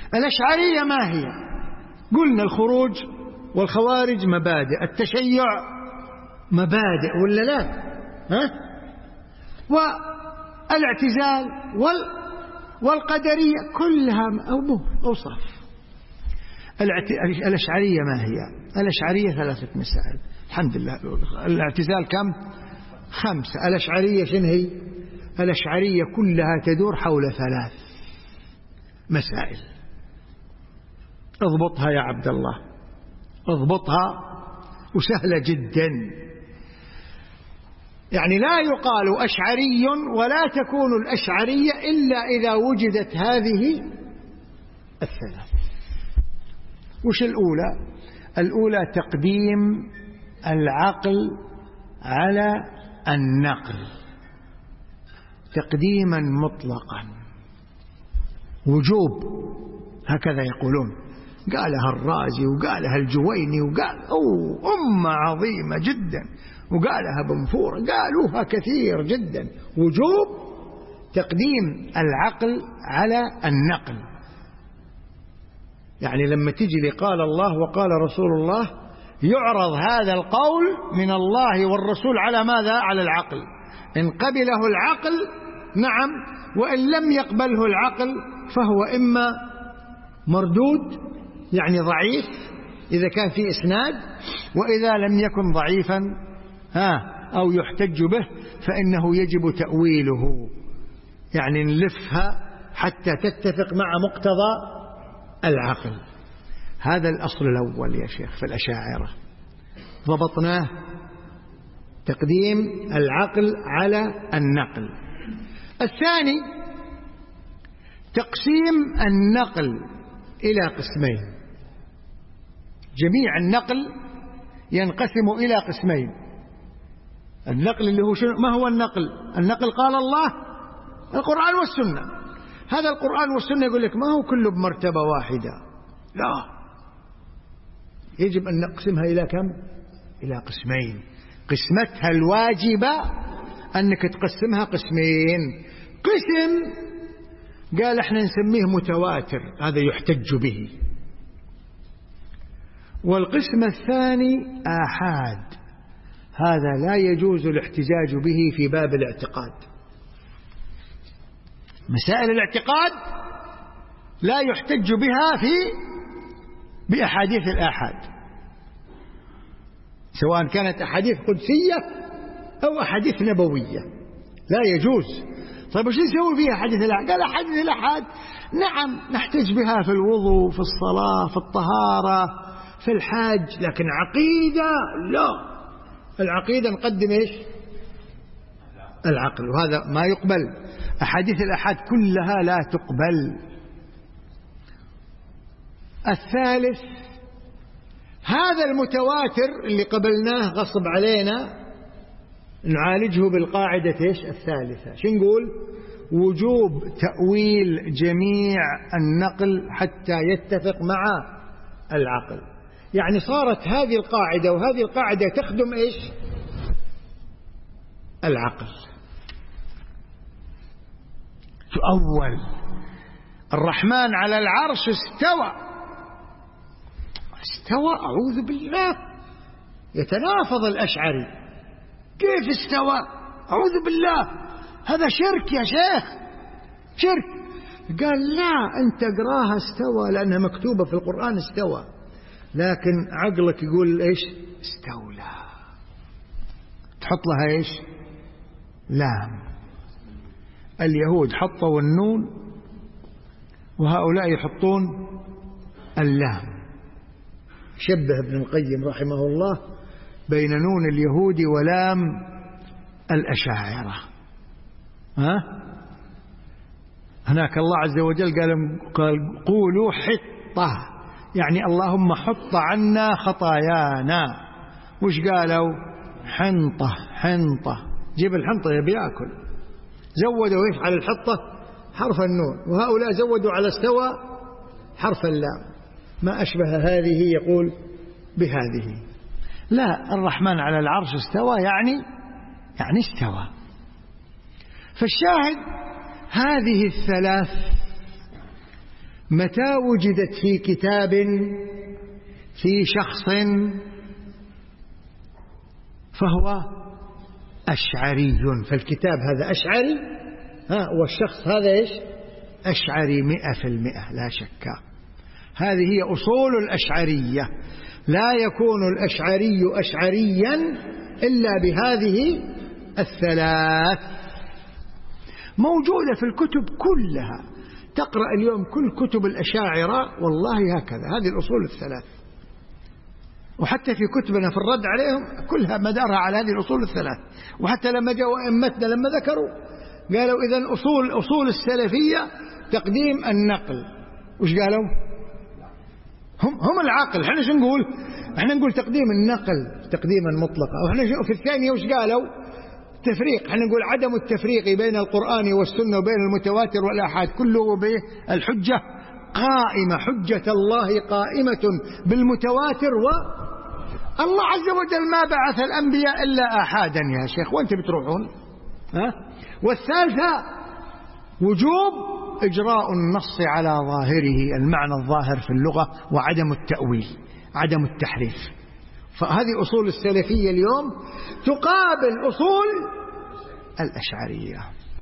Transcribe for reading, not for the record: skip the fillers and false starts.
الأشعرية ما هي؟ قلنا الخروج والخوارج مبادئ، التشيع مبادئ ولا لا؟ ها؟ والاعتزال والقدرية كلها أوصاف. الأشعرية ما هي؟ الأشعرية 3 مسائل الحمد لله. الاعتزال كم؟ 5. الأشعرية شنو هي؟ الأشعرية كلها تدور حول 3 مسائل. اضبطها يا عبد الله، اضبطها، وسهلة جدا. يعني لا يقال أشعري ولا تكون الأشعرية إلا إذا وجدت هذه 3. وش الأولى؟ الأولى تقديم العقل على النقل تقديما مطلقا، وجوب، هكذا يقولون. قالها الرازي وقالها الجويني وقال أمة عظيمة جدا، وقالها بنفور، قالوها كثير جدا. وجوب تقديم العقل على النقل. يعني لما تجي لي قال الله وقال رسول الله، يعرض هذا القول من الله والرسول على ماذا؟ على العقل. إن قبله العقل نعم، وإن لم يقبله العقل فهو إما مردود يعني ضعيف إذا كان في إسناد، وإذا لم يكن ضعيفا أو يحتج به فإنه يجب تأويله، يعني نلفها حتى تتفق مع مقتضى العقل. هذا الأصل الأول يا شيخ في الأشاعرة، ضبطناه، تقديم العقل على النقل. الثاني تقسيم النقل إلى قسمين. جميع النقل ينقسم إلى قسمين. النقل اللي هو ما هو النقل؟ النقل قال الله، القرآن والسنة. هذا القرآن والسنة يقول لك ما هو كله بمرتبة واحدة، لا، يجب أن نقسمها إلى كم؟ إلى قسمين. قسمتها الواجبة أنك تقسمها قسمين. قسم قال احنا نسميه متواتر، هذا يحتج به. والقسم الثاني آحاد، هذا لا يجوز الاحتجاج به في باب الاعتقاد. مسائل الاعتقاد لا يحتج بها بأحاديث الآحاد، سواء كانت أحاديث قدسية أو أحاديث نبوية، لا يجوز. طيب وش نسوي فيها أحاديث الآحاد؟ قال أحاديث الآحاد نعم نحتج بها في الوضوء، في الصلاة، في الطهارة، في الحج، لكن عقيدة لا. العقيدة نقدم إيش؟ العقل، وهذا ما يقبل. أحاديث الآحاد كلها لا تقبل. الثالث هذا المتواتر اللي قبلناه غصب علينا نعالجه بالقاعدة إيش؟ الثالثة. شو نقول؟ وجوب تأويل جميع النقل حتى يتفق مع العقل. يعني صارت هذه القاعدة وهذه القاعدة تخدم إيش؟ العقل. أول الرحمن على العرش استوى. استوى؟ أعوذ بالله، يتنافض الأشعري. كيف استوى؟ أعوذ بالله، هذا شرك يا شيخ، شرك. قال لا، أنت اقراها استوى لأنها مكتوبة في القرآن استوى، لكن عقلك يقول إيش؟ استولى. تحط لها إيش؟ لام. اليهود حطوا النون وهؤلاء يحطون اللام. شبه ابن القيم رحمه الله بين نون اليهود ولام الأشاعرة. هناك الله عز وجل قال قولوا حطة، يعني اللهم حط عنا خطايانا. وش قالوا؟ حنطة. حنطة، جيب الحنطة يبي يأكل. زودوا إيش على الحطة؟ حرف النون، وهؤلاء زودوا على استوى حرف اللام. ما أشبه هذه يقول بهذه. لا، الرحمن على العرش استوى يعني استوى. فالشاهد هذه الثلاث متى وجدت في كتاب في شخص فهو أشعري، فالكتاب هذا أشعري والشخص هذا إيش؟ أشعري 100% لا شك. هذه هي أصول الأشعرية. لا يكون الأشعري أشعريا إلا بهذه الثلاث، موجودة في الكتب كلها. تقرأ اليوم كل كتب الأشاعرة والله هكذا، هذه الأصول الثلاث. وحتى في كتبنا في الرد عليهم كلها مدارها على هذه الأصول الثلاث. وحتى لما جاءوا أئمتنا لما ذكروا قالوا إذن أصول السلفية تقديم النقل. وش قالوا؟ هم العقل. احنا شو نقول؟ احنا نقول تقديم النقل تقديما مطلقا. وإحنا في الثانية وش قالوا؟ تفريق. احنا نقول عدم التفريق بين القرآن والسنة وبين المتواتر والآحاد، كله بالحجة قائمة، حجة الله قائمة بالمتواتر، والله عز وجل ما بعث الأنبياء إلا آحادا يا شيخ، وانت بتروحون والثالثة وجوب إجراء النص على ظاهره، المعنى الظاهر في اللغة، وعدم التأويل عدم التحريف. فهذه أصول السلفية اليوم تقابل أصول الأشعرية.